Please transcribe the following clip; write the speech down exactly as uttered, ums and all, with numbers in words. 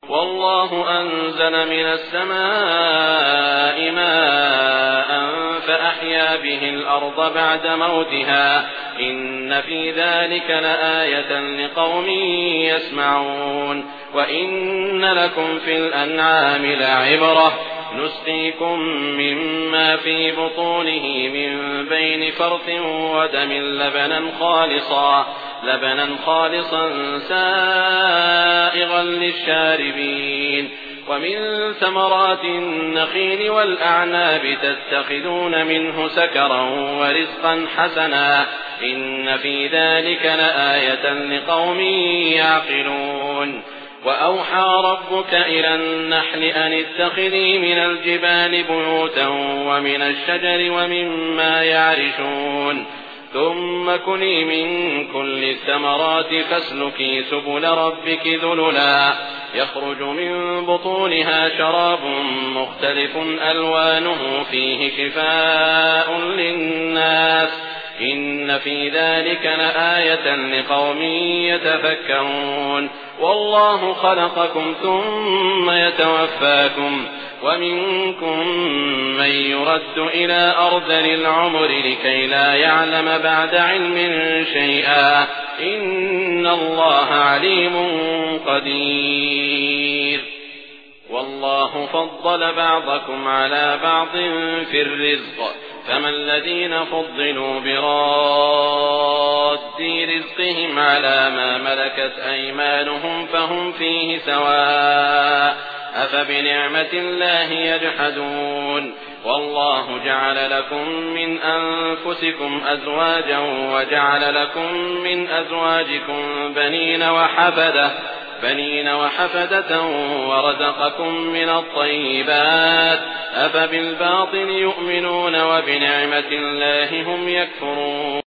والله أنزل من السماء ماء فأحيا به الأرض بعد موتها إن في ذلك لآية لقوم يسمعون وإن لكم في الأنعام لعبرة نسقيكم مما في بطونه من بين فرث ودم لبنا خالصا لبنا خالصا سائغا للشاربين ومن ثمرات النخيل والأعناب تتخذون منه سكرا ورزقا حسنا إن في ذلك لآية لقوم يعقلون وأوحى ربك إلى النحل أن اتخذي من الجبال بيوتا ومن الشجر ومما يعرشون ثم كلي من كل الثمرات فاسلكي سبل ربك ذللا يخرج من بطونها شراب مختلف ألوانه فيه شفاء للناس إن في ذلك لآية لقوم يتفكرون والله خلقكم ثم يتوفاكم ومنكم من يرد إلى أرذل العمر لكي لا يعلم بعد علم شيئا إن الله عليم قدير والله فضل بعضكم على بعض في الرزق فما الذين فضلوا براد رزقهم على ما ملكت أيمانهم فهم فيه سواء أفبنعمة الله يجحدون والله جعل لكم من أنفسكم أزواجا وجعل لكم من أزواجكم بنين وحفدة بنين وحفدة ورزقكم من الطيبات أفبالباطل يؤمنون وبنعمة الله هم يكفرون